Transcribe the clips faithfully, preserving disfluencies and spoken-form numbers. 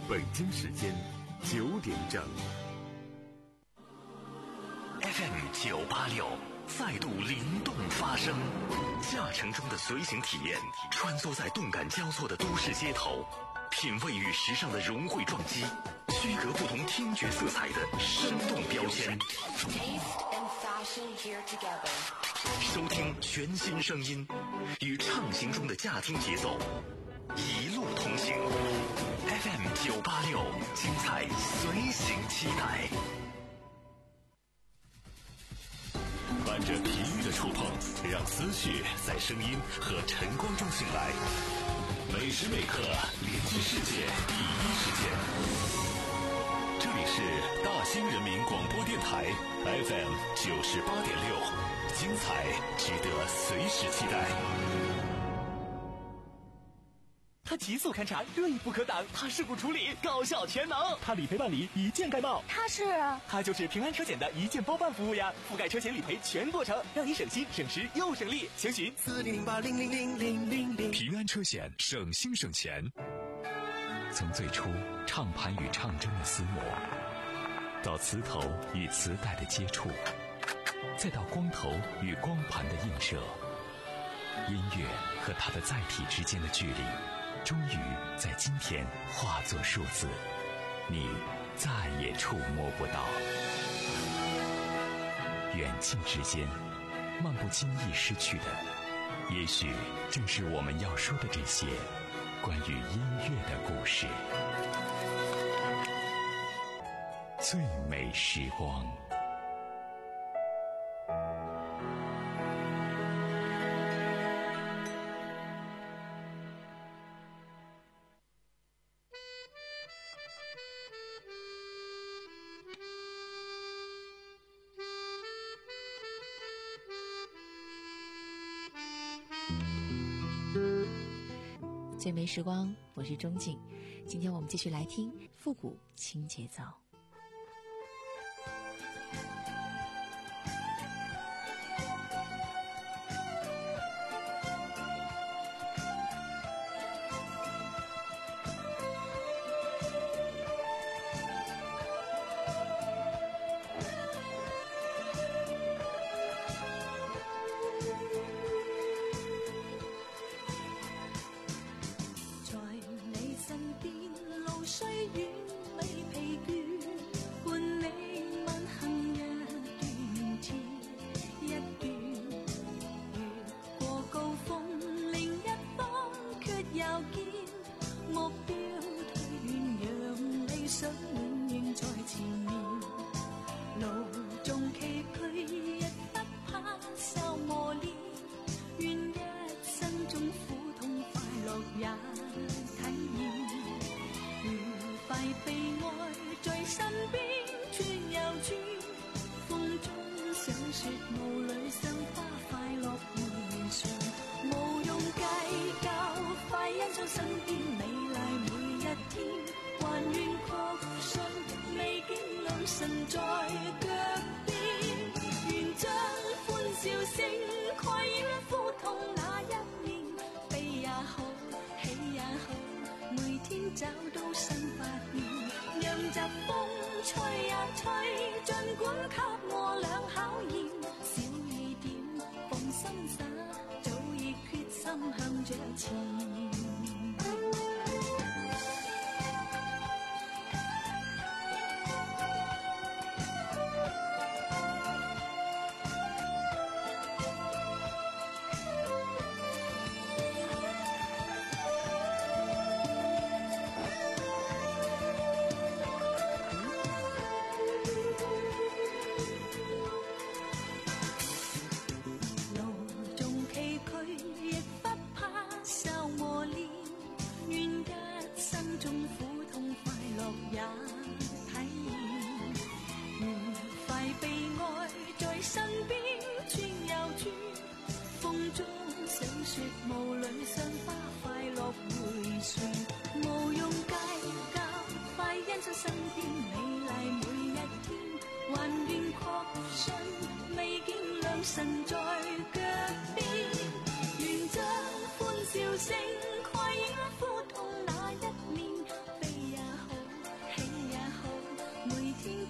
北京时间九点整。 F M 九八六再度灵动发声，驾乘中的随行体验，穿梭在动感交错的都市街头，品味与时尚的融汇撞击，区隔不同听觉色彩的生动标签。收听全新声音，与畅行中的驾听节奏，一路同行。F M 九八六，精彩随行期待。伴着体育的触碰，让思绪在声音和晨光中醒来。每时每刻联系世界第一时间。这里是大兴人民广播电台 F M 九十八点六，精彩值得随时期待。 他极速勘察，锐不可挡；他事故处理，高效全能；他理赔办理，一键盖帽。 他是他就是平安车险的一键包办服务呀，覆盖车险理赔全过程，让你省心省时又省力。详询四零零八零零零零零零。 平安车险，省心省钱。从最初唱盘与唱针的厮磨，到磁头与磁带的接触，再到光头与光盘的映射，音乐和它的载体之间的距离，终于在今天化作数字，你再也触摸不到。远近之间，漫不经意失去的，也许正是我们要说的这些关于音乐的故事。最美时光。 最美时光，我是钟静。今天我们继续来听复古轻节奏。 找到新發現，讓疾風吹呀吹，儘管給我倆考驗，小雨點放心灑，早已決心向着前。路縱崎嶇，亦不怕受磨練。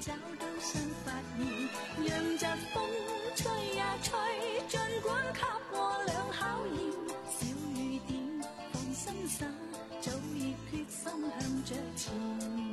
找到新發現，讓疾風吹呀吹，儘管給我倆考驗，小雨點放心灑，早已決心向着前。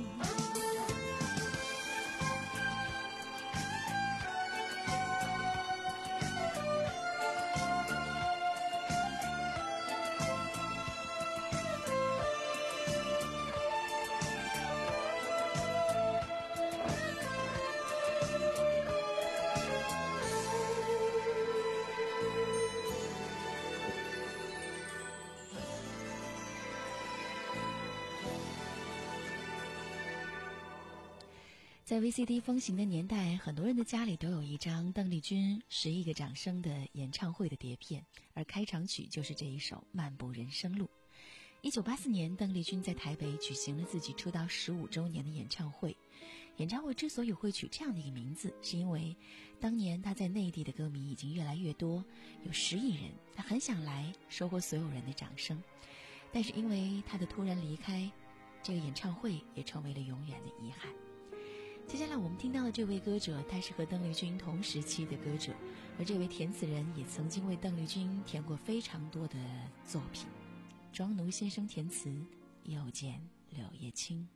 在 V C D 风行的年代，很多人的家里都有一张邓丽君《十亿个掌声》的演唱会的碟片，而开场曲就是这一首《漫步人生路》。一九八四年，邓丽君在台北举行了自己出道十五周年的演唱会。演唱会之所以会取这样的一个名字，是因为当年她在内地的歌迷已经越来越多，有十亿人，她很想来收获所有人的掌声。但是因为她的突然离开，这个演唱会也成为了永远的遗憾。接下来我们听到的这位歌者，他是和邓丽君同时期的歌者，而这位填词人也曾经为邓丽君填过非常多的作品。庄奴先生填词，又见柳叶青。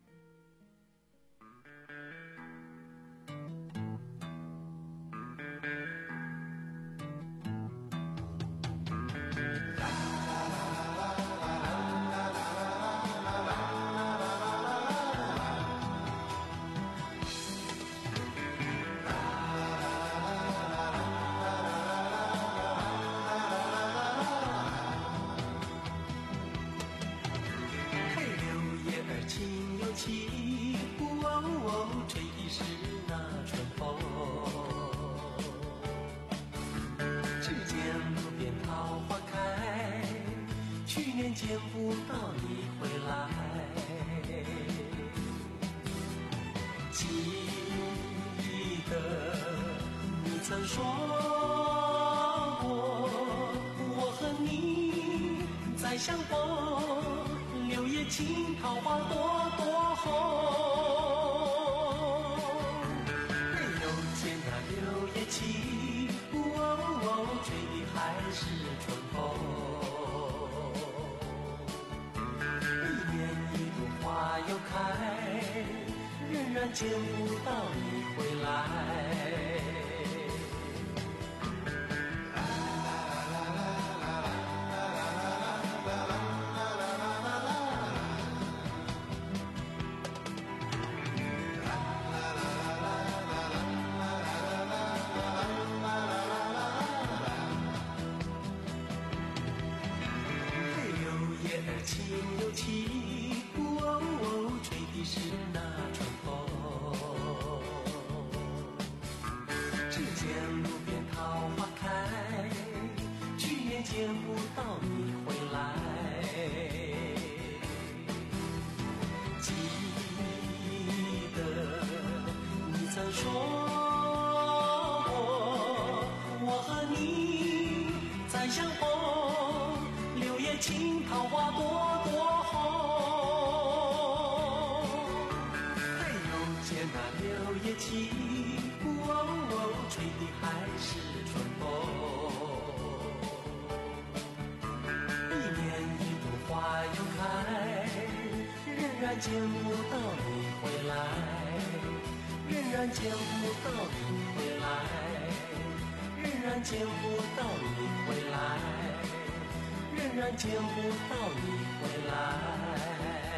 见不到你回来，记得你曾说过，我和你再相逢，柳叶青，桃花朵朵红。又见那柳叶青，哦哦，吹的还是春风。花又开，仍然见不到你回来。柳叶儿轻又轻。是那春风，只见路边桃花开，去年见不到你回来。记得你曾说过，我和你再相逢，柳叶青，桃花朵朵红。柳叶青，哦哦，吹的还是春风。一年一度花又开，仍然见不到你回来，仍然见不到你回来，仍然见不到你回来，仍然见不到你回来。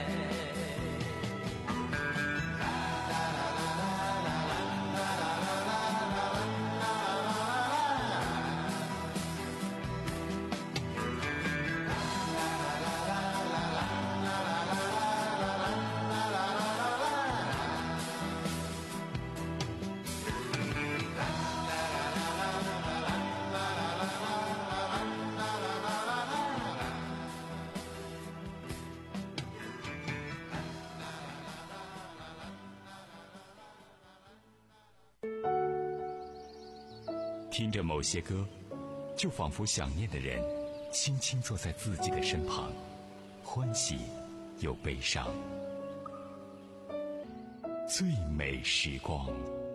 听着某些歌，就仿佛想念的人轻轻坐在自己的身旁，欢喜又悲伤。 最美时光。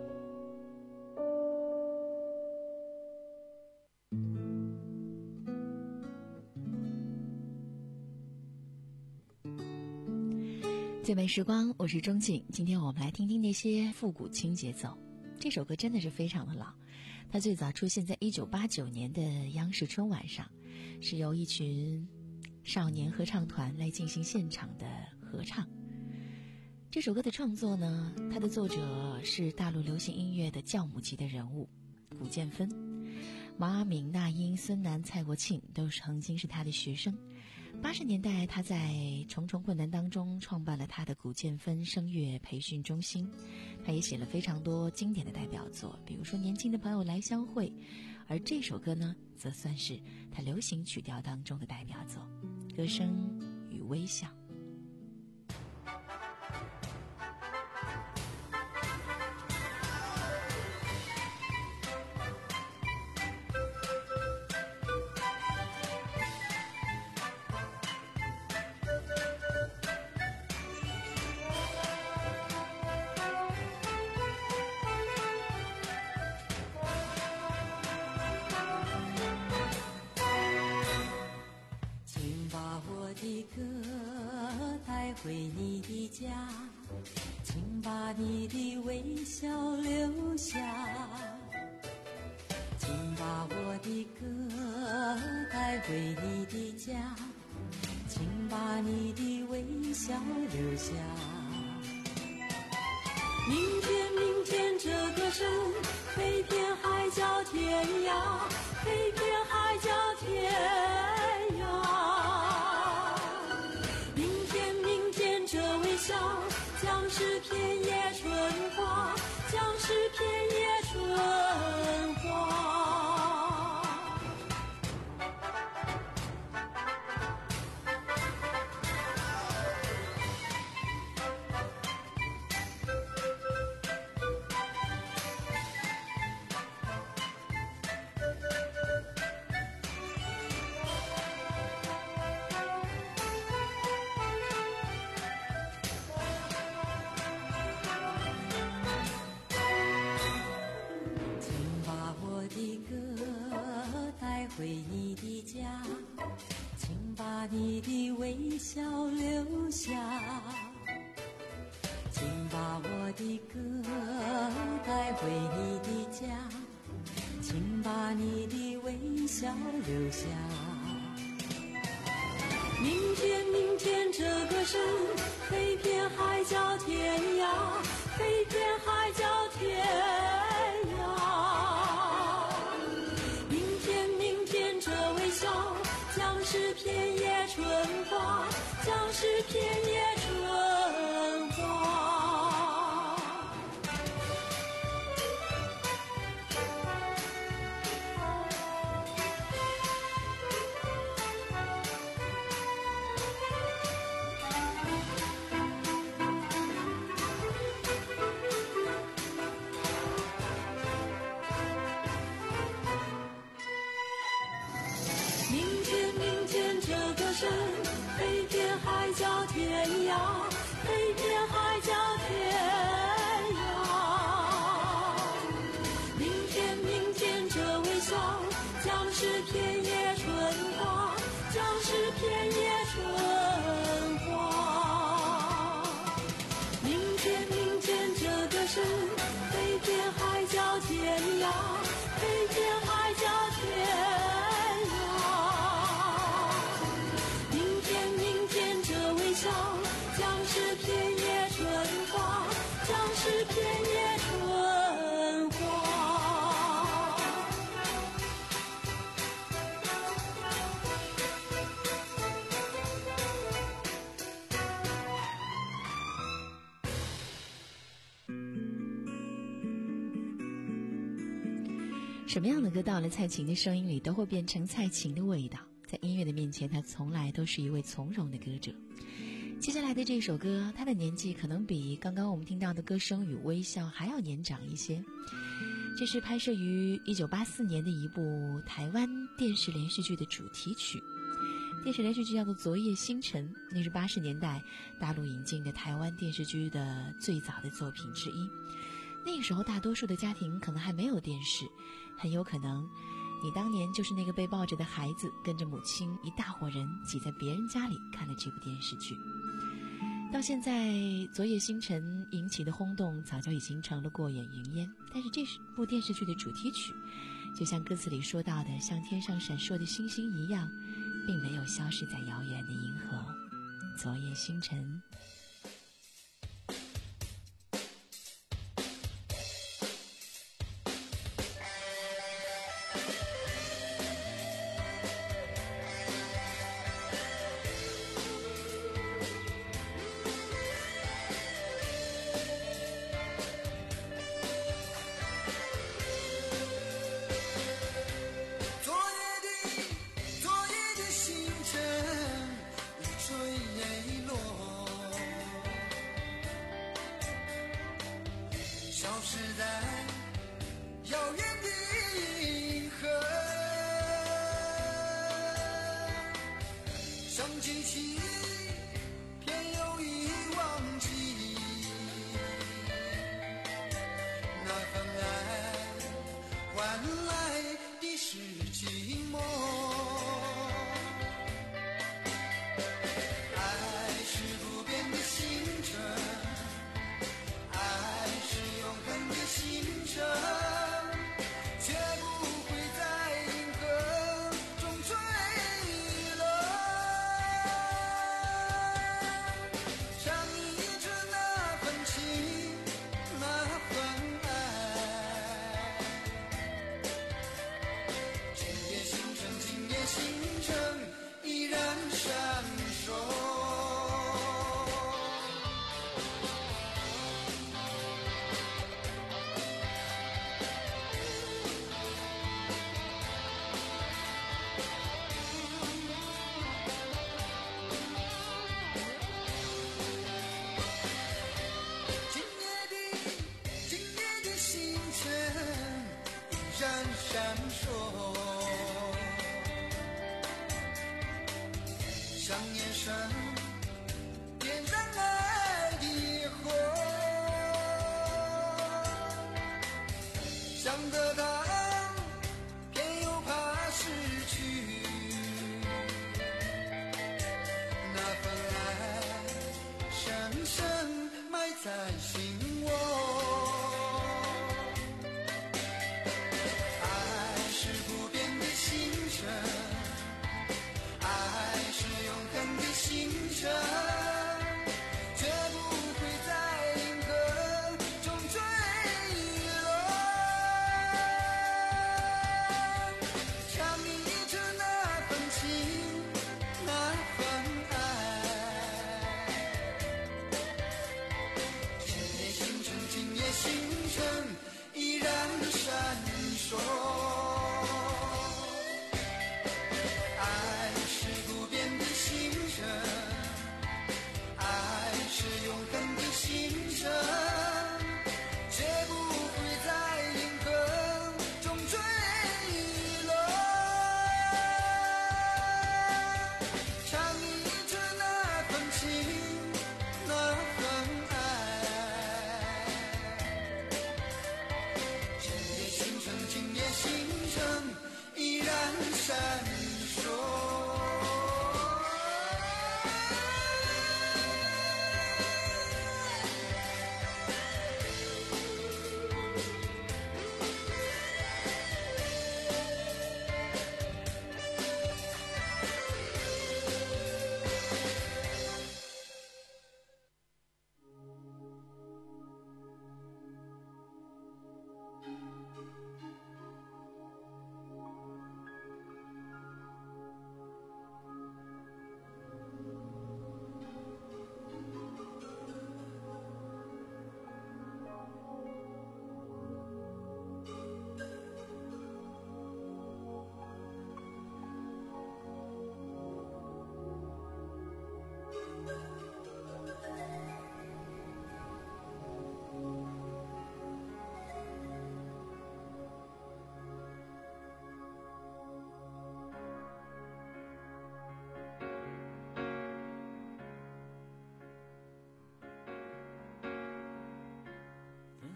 最美时光，我是钟景。今天我们来听听那些复古轻节奏。这首歌真的是非常的老，它最早出现在一九八九年的央视春晚上，是由一群少年合唱团来进行现场的合唱。这首歌的创作呢，它的作者是大陆流行音乐的教母级的人物古建芬，毛阿敏、那英、孙楠、蔡国庆都曾经是他的学生。八十年代，他在重重困难当中创办了他的古建芬声乐培训中心，他也写了非常多经典的代表作，比如说《年轻的朋友来相会》，而这首歌呢，则算是他流行曲调当中的代表作，《歌声与微笑》。 回你的家，请把你的微笑留下，请把我的歌带回你的家，请把你的微笑留下。明天明天这歌声飞遍海角天涯，飞遍海角天涯。将是片叶春花，将是片叶春花。回你的家，请把你的微笑留下，请把我的歌带回你的家，请把你的微笑留下。明天明天这歌声飞遍海角天涯，飞遍海角天涯。将是片叶春花，将是片叶春花。飞遍海角天涯，飞遍海角天涯。明天明天这微笑，将是片叶春花，将是片叶春花。明天明天这歌声飞遍海角天涯，飞遍海角天涯。将是片叶春花，将是片叶春花。 什么样的歌到了蔡琴的声音里都会变成蔡琴的味道，在音乐的面前，她从来都是一位从容的歌者。接下来的这首歌，他的年纪可能比刚刚我们听到的《歌声与微笑》还要年长一些。这是拍摄于一九八四年的一部台湾电视连续剧的主题曲， 电视连续剧叫做《昨夜星辰》，那是八十年代大陆引进的台湾电视剧的最早的作品之一。那个时候大多数的家庭可能还没有电视，很有可能你当年就是那个被抱着的孩子，跟着母亲一大伙人挤在别人家里看了这部电视剧。到现在《昨夜星辰》引起的轰动早就已经成了过眼云烟，但是这部电视剧的主题曲就像歌词里说到的，像天上闪烁的星星一样，并没有消失在遥远的银河。昨夜星辰。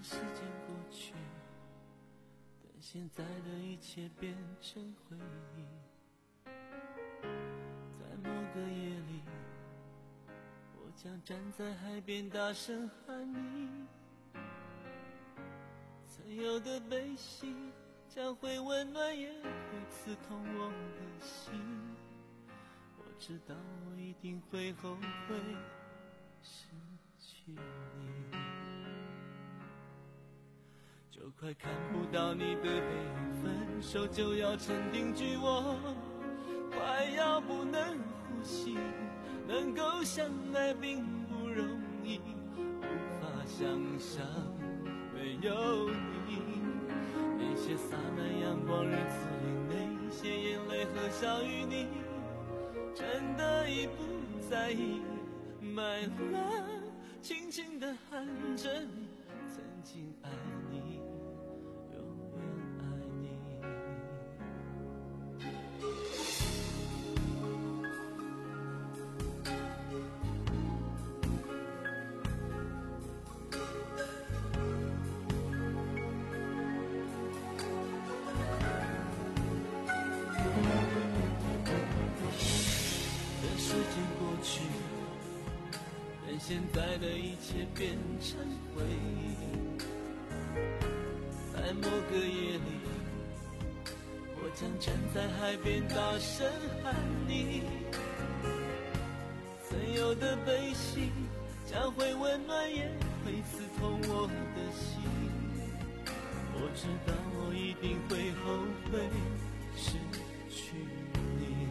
时间过去，等现在的一切变成回忆。在某个夜里，我将站在海边大声喊你，曾有的悲喜将会温暖，也会刺痛我的心。我知道我一定会后悔失去你，就快看不到你的背影，分手就要成定局，我快要不能呼吸，能够相爱并不容易，无法想象没有你。那些洒满阳光日子里，那些眼泪和小雨，你真的已不在意。买了，轻轻地喊着你，曾经爱你，永远爱你。等时间过去，等现在的一切变成回忆。在某个夜里，我将站在海边大声喊你，曾有的悲喜将会温暖，也会刺痛我的心。我知道我一定会后悔失去你，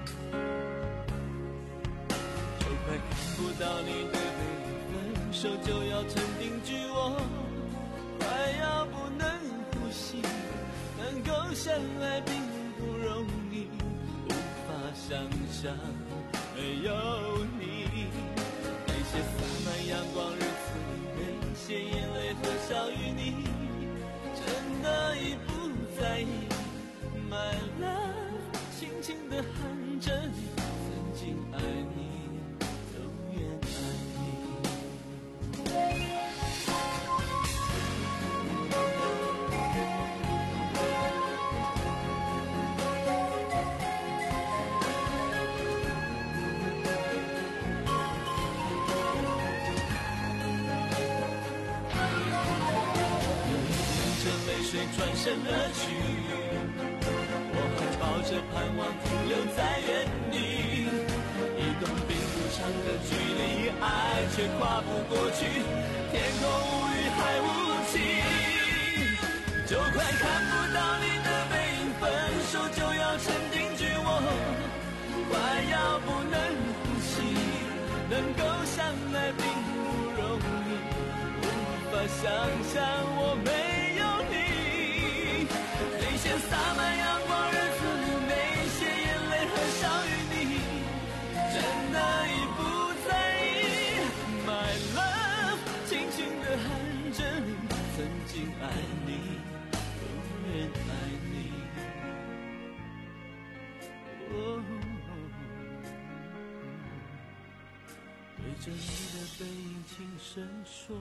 就快看不到你的背影，分手就要成定局，我快要不能呼吸，能够相爱并不容易，无法想象没有你。那些洒满阳光日子里，那些眼泪和小雨，你真的已不在意。My love， 轻轻地喊着你，曾经爱你，永远爱你。泪水转身而去，我还抱着盼望停留在原地，一段并不长的距离，爱却跨不过去，天空无语还无期，就快看不到你的背影，分手就要成定局，我快要不能呼吸，能够相爱并不容易，无法想象我没那些洒满阳光日子里，那些眼泪和小雨，你真的已不在意。My love， 轻轻地喊着你，曾经爱你，永远爱你。哦，对着你的背影轻声说。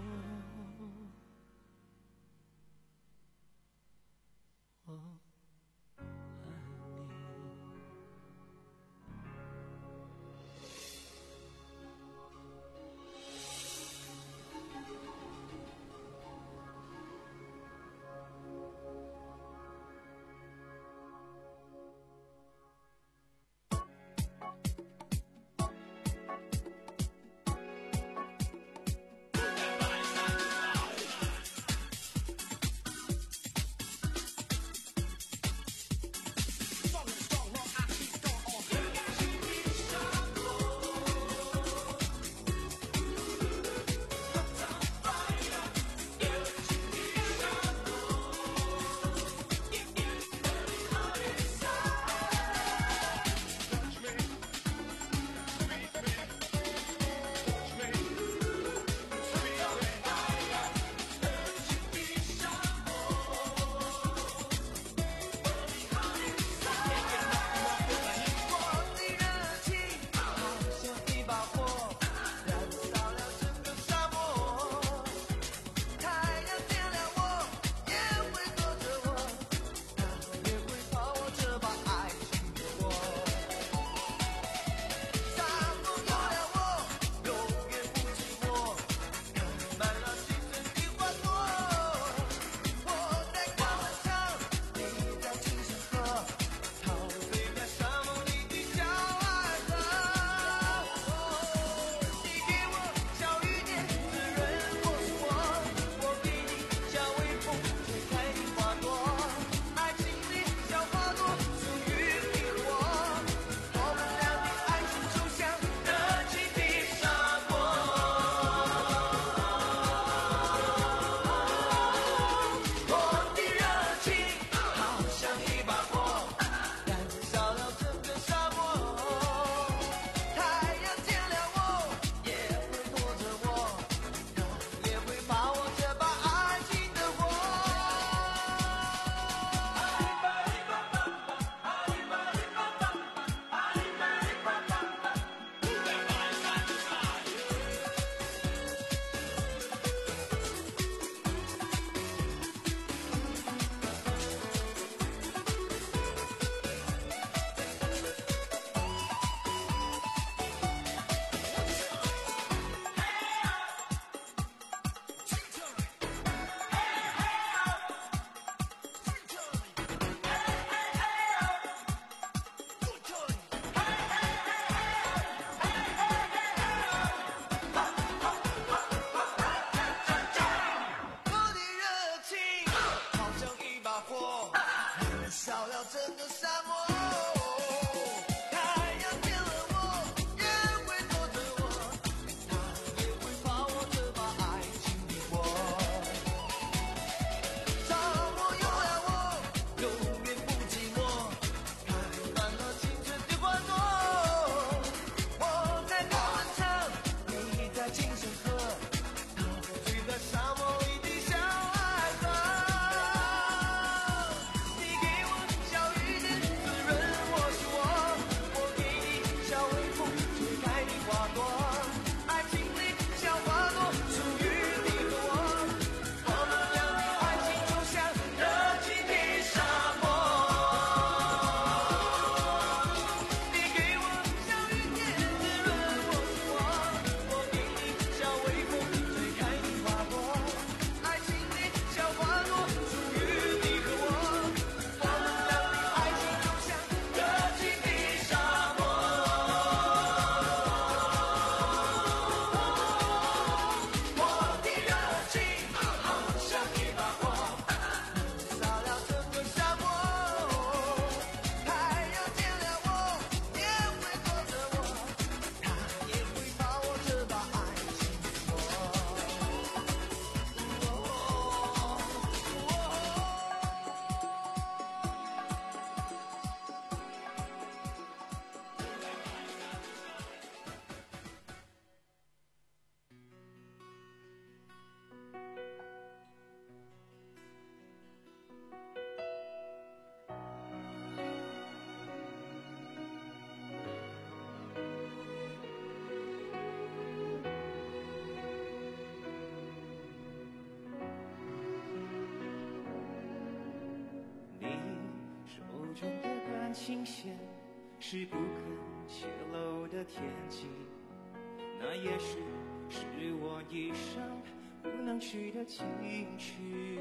新鲜，是不肯泄露的天机，那也许是我一生不能去的情绪。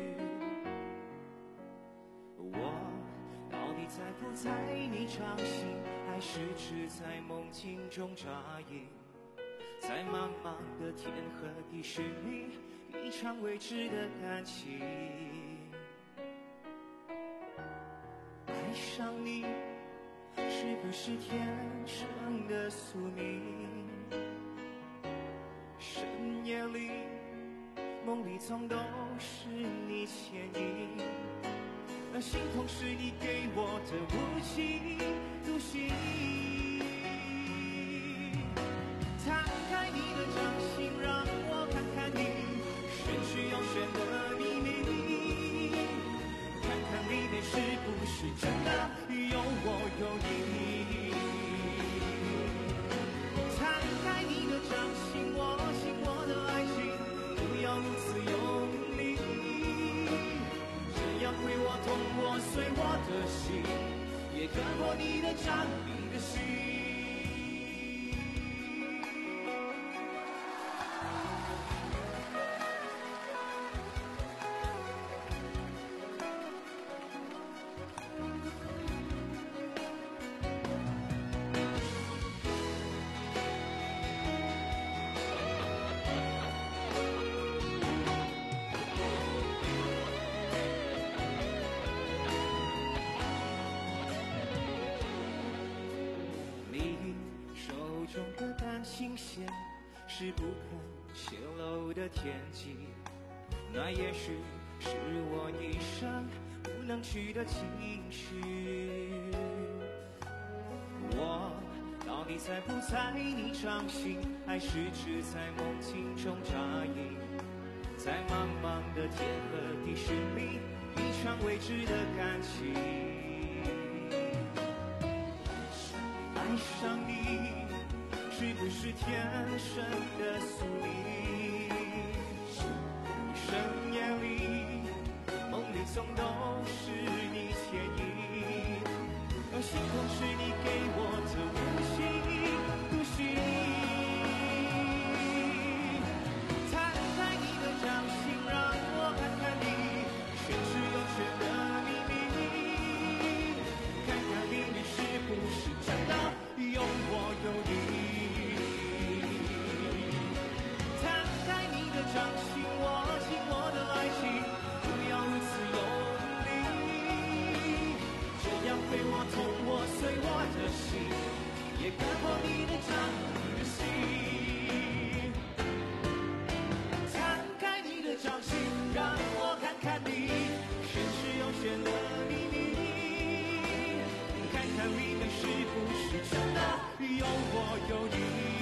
我到底在不在你掌心，还是只在梦境中扎营？在茫茫的天和地，是你一场未知的感情。爱上你是不是天生的宿命？深夜里梦里总都是你牵引，而心痛是你给我的无情独行。摊开你的掌心，让我看看你玄虚又玄的秘密，看看里面是不是真的有我有你。摊开你的掌心，握紧我的爱情，不要如此用力，这样会我痛我碎我的心，也割破你的掌，你的心。新鲜是不肯泄露的天机，那也许是我一生不能去的情绪。我到底在不在你掌心，还是只在梦境中扎营？在茫茫的天和地，是你一场未知的感情。爱上你是不是天生的宿命？深夜里梦里总都是你牵引，而心痛是你给我的无情独行。摊开你的掌心，让我看看你玄之又玄的秘密，看看里面是不是真的有我有你。掌心握紧我的爱情，不要如此用力，这样会我痛我碎我的心，也割破你的掌，你的心。摊开你的掌心，让我看看你玄之又玄的秘密，看看里面是不是真的有我有你。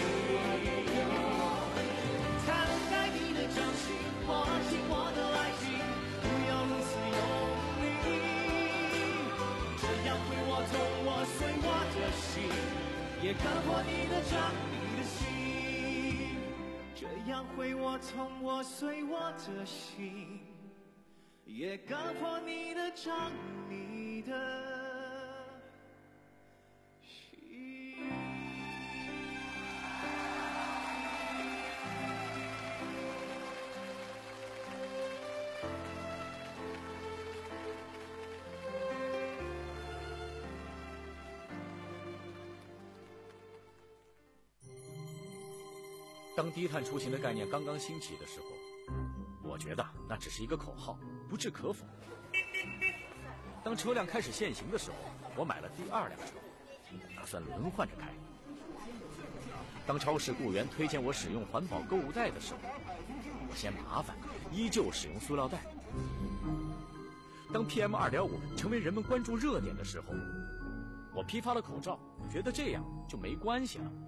握紧我的爱情，不要如此用力，这样会我痛我碎我的心，也割破你的掌，你的心。这样会我痛我碎我的心，也割破你的掌，你的心。 当低碳出行的概念刚刚兴起的时候，我觉得那只是一个口号，不置可否。当车辆开始限行的时候，我买了第二辆车，打算轮换着开。当超市雇员推荐我使用环保购物袋的时候，我嫌麻烦，依旧使用塑料袋。当 P M 二点五 成为人们关注热点的时候，我批发了口罩，觉得这样就没关系了。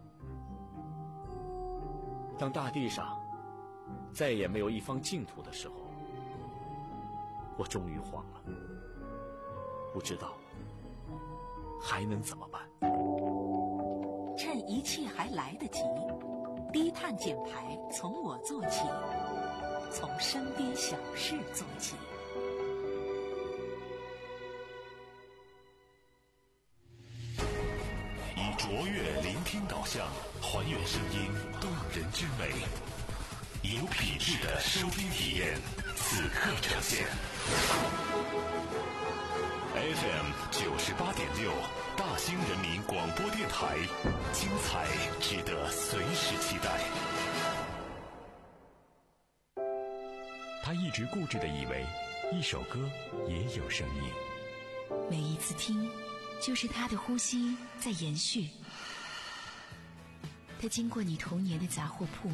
当大地上再也没有一方净土的时候，我终于慌了，不知道还能怎么办。 趁一切还来得及，低碳减排从我做起，从身边小事做起。 导向，还原声音动人之美，有品质的收听体验，此刻呈现。F M 九十八点六，大兴人民广播电台，精彩值得随时期待。他一直固执地以为，一首歌也有生命。 每一次听，就是他的呼吸在延续。他经过你童年的杂货铺，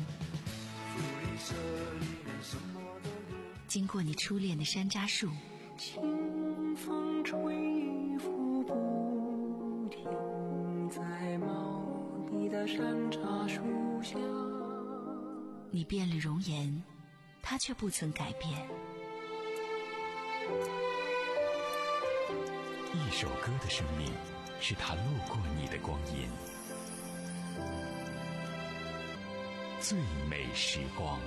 经过你初恋的山楂树， 清风吹拂不停，在茂密的山楂树下。 你变了容颜，他却不曾改变。 一首歌的生命，是他路过你的光阴。最美时光。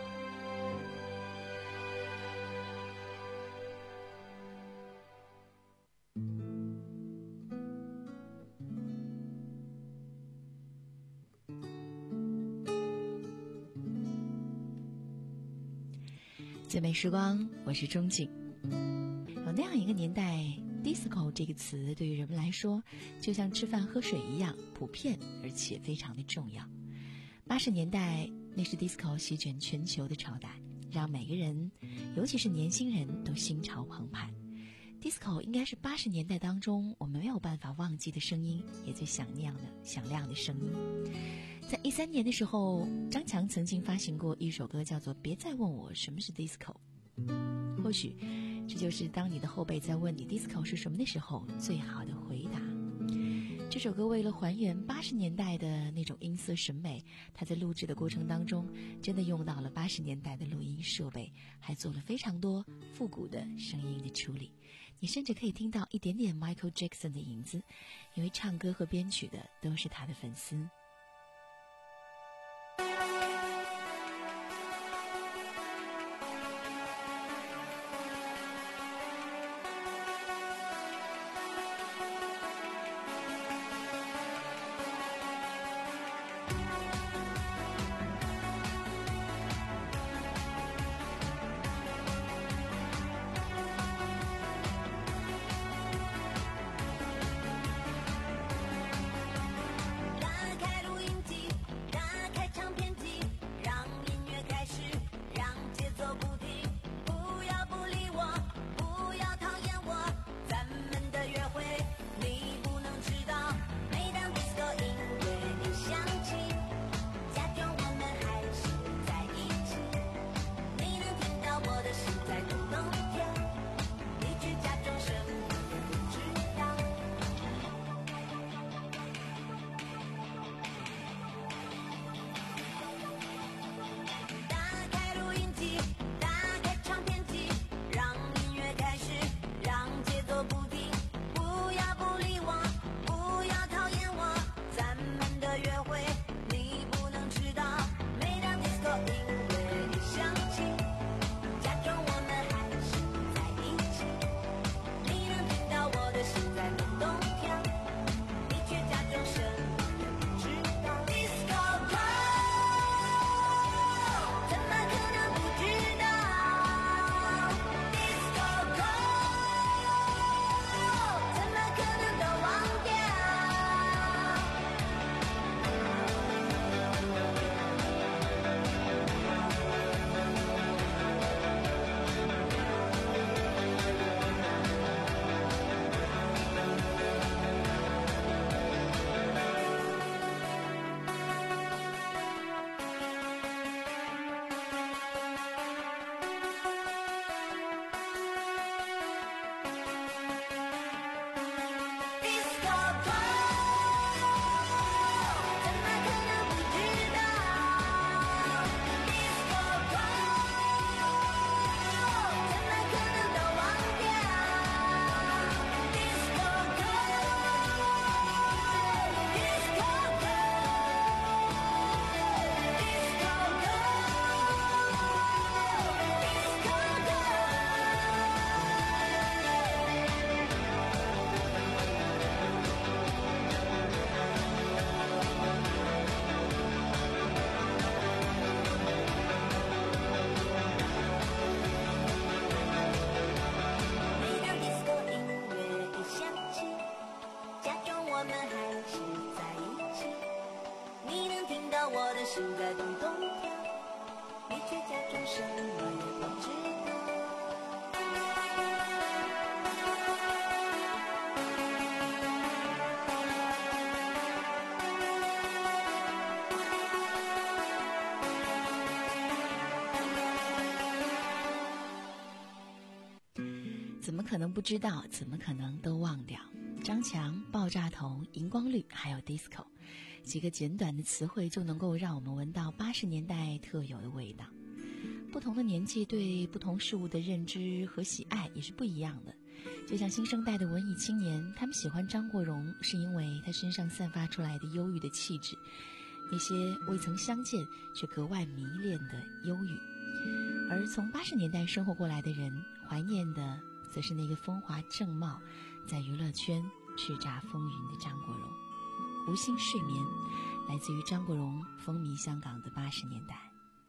最美时光，我是钟景。有那样一个年代， disco 这个词对于人们来说就像吃饭喝水一样普遍，而且非常的重要。八十年代，那是 disco 席卷全球的朝代，让每个人，尤其是年轻人都心潮澎湃。 disco 应该是八十年代当中我们没有办法忘记的声音，也最响亮的响亮的声音。在一三年的时候，张强曾经发行过一首歌，叫做《别再问我什么是 disco》。或许这就是当你的后辈在问你 disco 是什么的时候最好的回答。这首歌为了还原八十年代的那种音色审美，他在录制的过程当中真的用到了八十年代的录音设备，还做了非常多复古的声音的处理。你甚至可以听到一点点 Michael Jackson 的影子，因为唱歌和编曲的都是他的粉丝。 打开什么也不知怎么可能不知道？怎么可能都忘掉？张强、爆炸头、荧光绿，还有 disco， 几个简短的词汇就能够让我们闻到八十年代特有的味道。不同的年纪对不同事物的认知和喜爱也是不一样的。就像新生代的文艺青年，他们喜欢张国荣，是因为他身上散发出来的忧郁的气质，那些未曾相见却格外迷恋的忧郁。而从八十年代生活过来的人，怀念的则是那个风华正茂，在娱乐圈叱咤风云的张国荣。无心睡眠，来自于张国荣风靡香港的八十年代。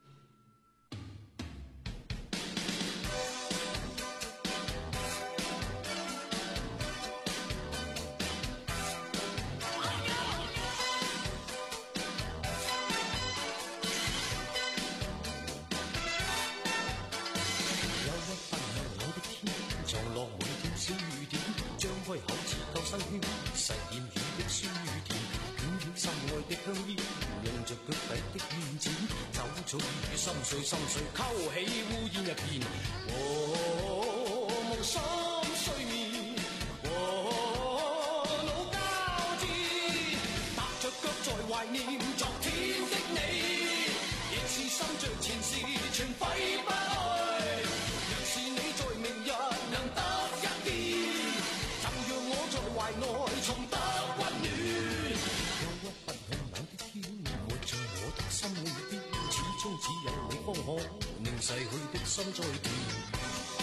實驗院的書店，捲起心愛的香煙，用着腳底的面剪，酒醉與心碎心碎，溝起烏煙一片。哦，無心睡眠，哦，腦交戰，踏着腳在懷念昨天的你，亦是心着前事全揮不去。若是你在明日能得一見，就讓我在懷內重得溫暖。憂鬱不向冷的天，活在我的心裏邊，始終只有你方可令逝去的心再甜。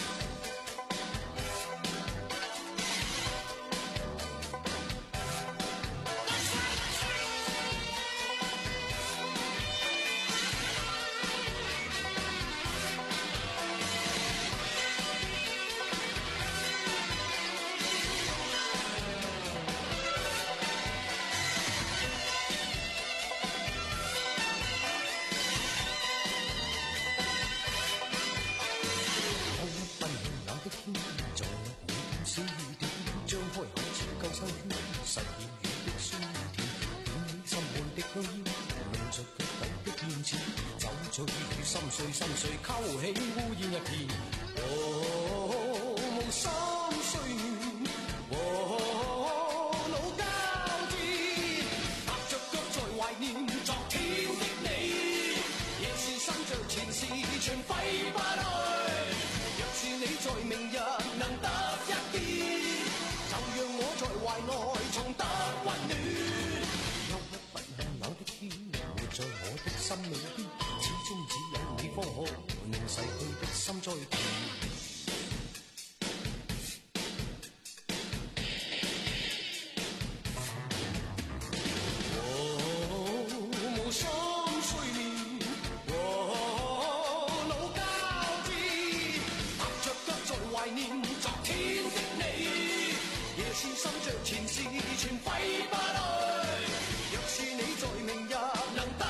心碎心碎，溝起烏煙一片。哦，無心睡眠，哦，腦交戰，踏着腳在懷念昨天的你，亦是心着前事全揮不去。若是你在明日能得一見，就讓我在懷內重得溫暖。憂鬱不向冷的天，活在我的心裏邊。始終只有你方可令逝去的心再甜。哦，無心睡眠，哦，腦交戰，踏着腳在懷念昨天的你，夜是心着前事全揮不去。若是你在明日能得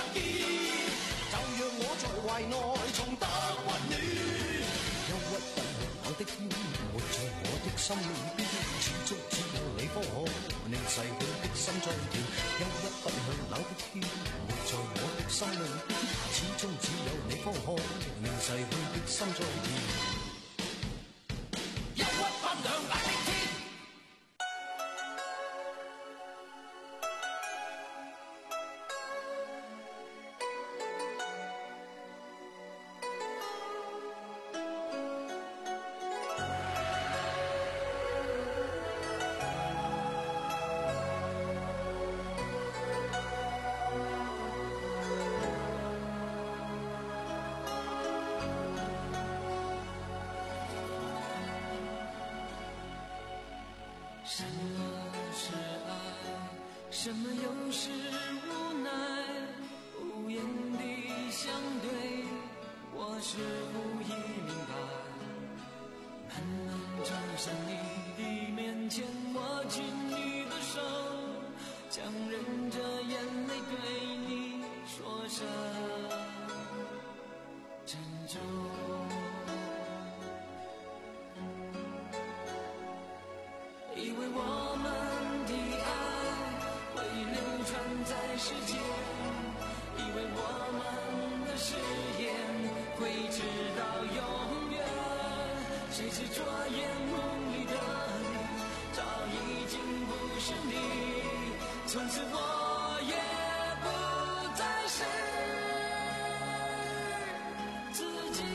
懷內重得溫暖，憂鬱不向冷的天，活在我的心裏邊，始終只有你方可令逝去的心再甜。憂鬱不向冷的天，活在我的心裏邊，始終只有你方可令逝去的心再甜。憂鬱不向冷的天。 什么是爱？什么又是无奈？无言的相对，我似乎已明白。慢慢走向你的面前，握紧你的手，强忍着眼泪对你说声珍谁知昨夜梦里的你早已经不是你，从此我也不再是自己。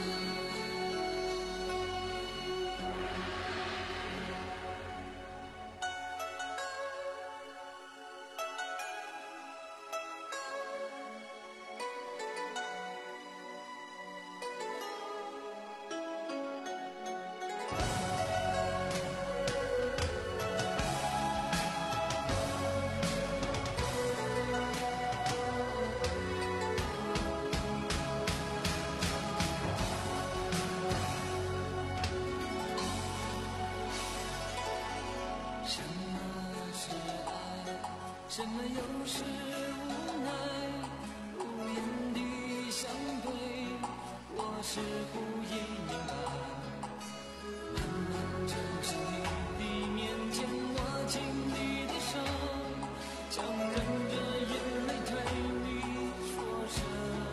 什么又是无奈？无言的相对，我似乎也明白。慢慢走至你的面前，握紧你的手，强忍着眼泪对你说声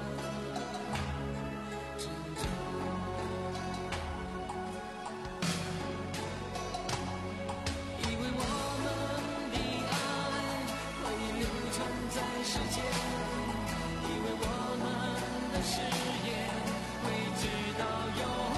珍重。以为我们的爱流传在世间，以为我们的誓言会直到永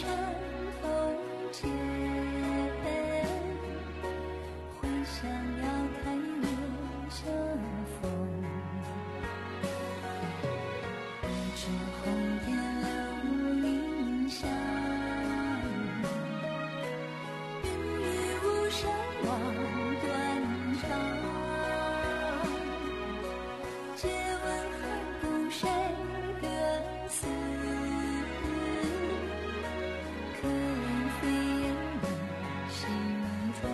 山头见，回想要开年相逢，一枝红叶留印象，云雨巫山望断肠，借问还共谁的死，可怜飞燕的形状。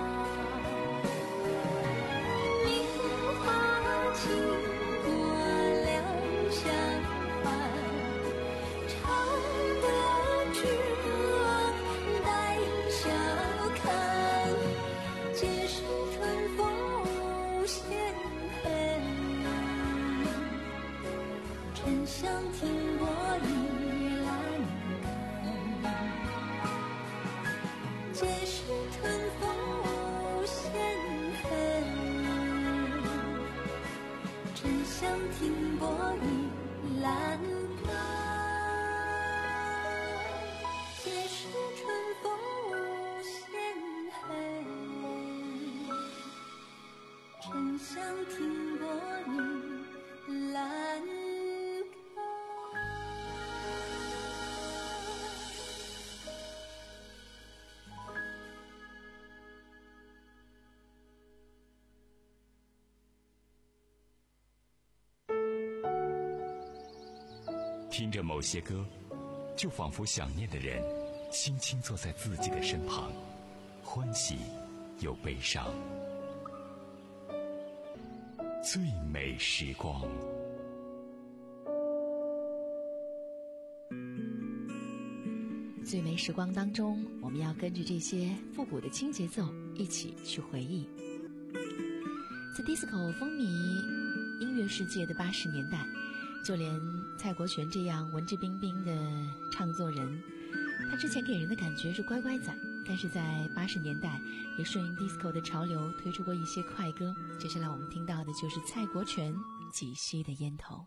名花倾国两相还，常得君王带笑看，皆是春风无限恨。沉香停泊倚栏杆，皆是春风无限恨。沉香停泊倚栏杆，皆是春风无限恨。沉香停泊倚栏杆。 听着某些歌，就仿佛想念的人轻轻坐在自己的身旁，欢喜又悲伤。最美时光。 最美时光当中，我们要跟着这些复古的轻节奏一起去回忆。在 disco 风靡音乐世界的八十年代，就连蔡国权这样文质彬彬的唱作人，他之前给人的感觉是乖乖仔，但是在八十年代也顺应 disco 的潮流推出过一些快歌。接下来我们听到的就是蔡国权《几息的烟头》。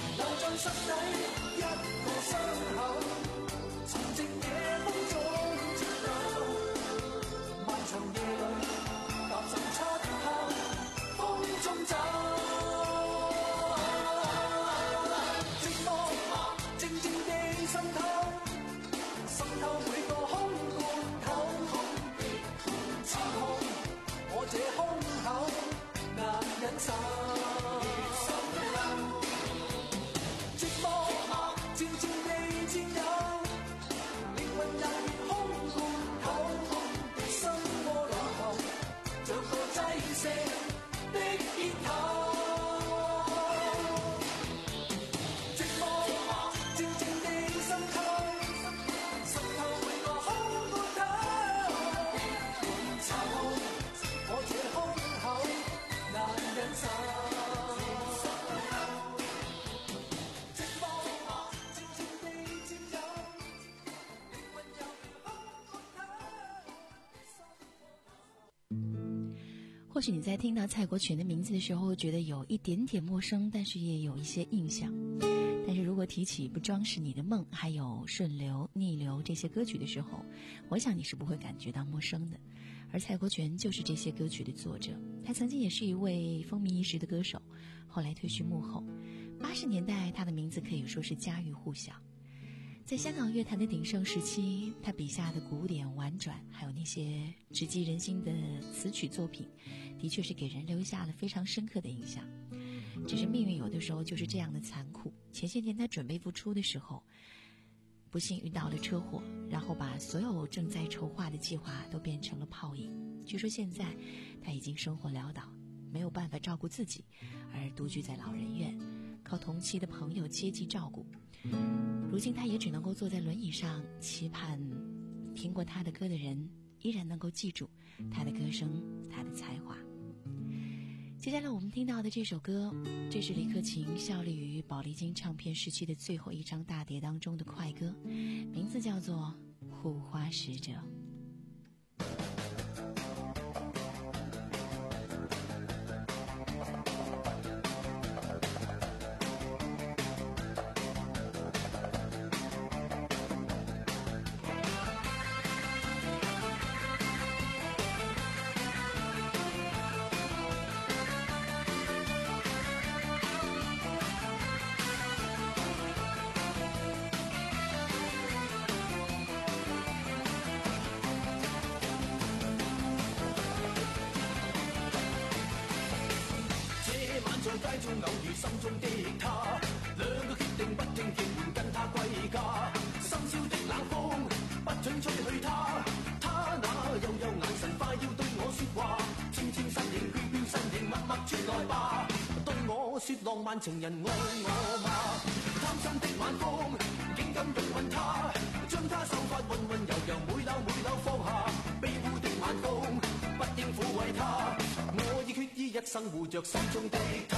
心底一個傷口，從靜夜風中或许你在听到蔡国权的名字的时候觉得有一点点陌生，但是也有一些印象。但是如果提起不装饰你的梦还有顺流逆流这些歌曲的时候，我想你是不会感觉到陌生的。而蔡国权就是这些歌曲的作者，他曾经也是一位风靡一时的歌手，后来退居幕后。八十年代他的名字可以说是家喻户晓。在香港乐坛的鼎盛时期，他笔下的古典婉转还有那些直击人心的词曲作品，的确是给人留下了非常深刻的印象。只是命运有的时候就是这样的残酷，前些年他准备复出的时候，不幸遇到了车祸，然后把所有正在筹划的计划都变成了泡影。据说现在他已经生活潦倒，没有办法照顾自己，而独居在老人院，靠同期的朋友接济照顾。如今他也只能够坐在轮椅上，期盼听过他的歌的人依然能够记住他的歌声，他的才华。接下来我们听到的这首歌，这是李克勤效力于宝丽金唱片时期的最后一张大碟当中的快歌，名字叫做《护花使者》。 街中偶遇心中的他，兩個決定不聽勸換跟他歸家。深宵的冷風不准吹去他，他那幽幽眼神快要對我說話，纖纖身形飄飄身形默默傳來吧，對我說浪漫情人愛我嗎？貪心的晚風竟敢擁吻他，將他秀髮溫溫柔柔每縷每縷放下，卑污的晚風不應撫慰他，我已決意一生護着心中的他。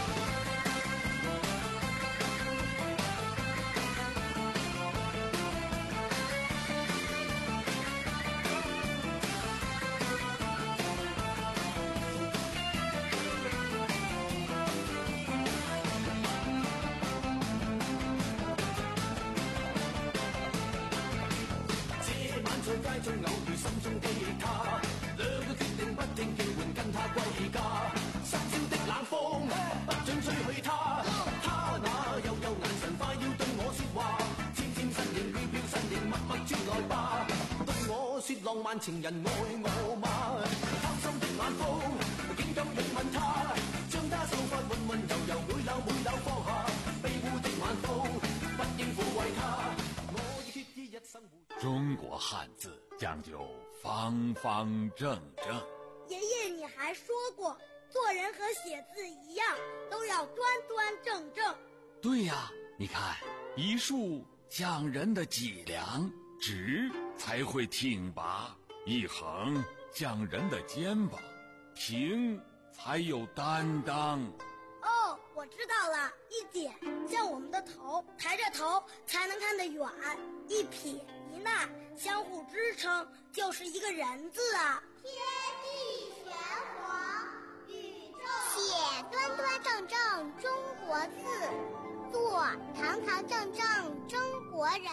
街中偶遇心中的他，兩個決定不聽叫喚跟他歸家。深宵的冷風不准吹去他，他那幽幽眼神快要對我說話，纖纖身形飄飄身形默默轉來吧，對我說浪漫情人愛我嗎？貪心的晚風竟敢擁吻他，將他秀髮溫溫柔柔每縷每縷放下，卑污的晚風不應撫慰他，我已決意一生護。 中國漢字講究方方正正。 爺爺，你還說過，做人和寫字一樣，都要端端正正。 對呀，你看，一豎講人的脊梁，直才會挺拔；一橫講人的肩膀，平才有擔當。 哦，我知道了，一點像我們的頭，抬着頭才能看得遠，一撇一捺相互支撐，就是一個人字啊。天地玄黃，宇宙寫端端正正中國字，做堂堂正正中國人。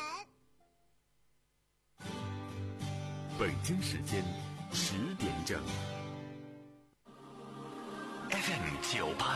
北京時間十點正。F M 九八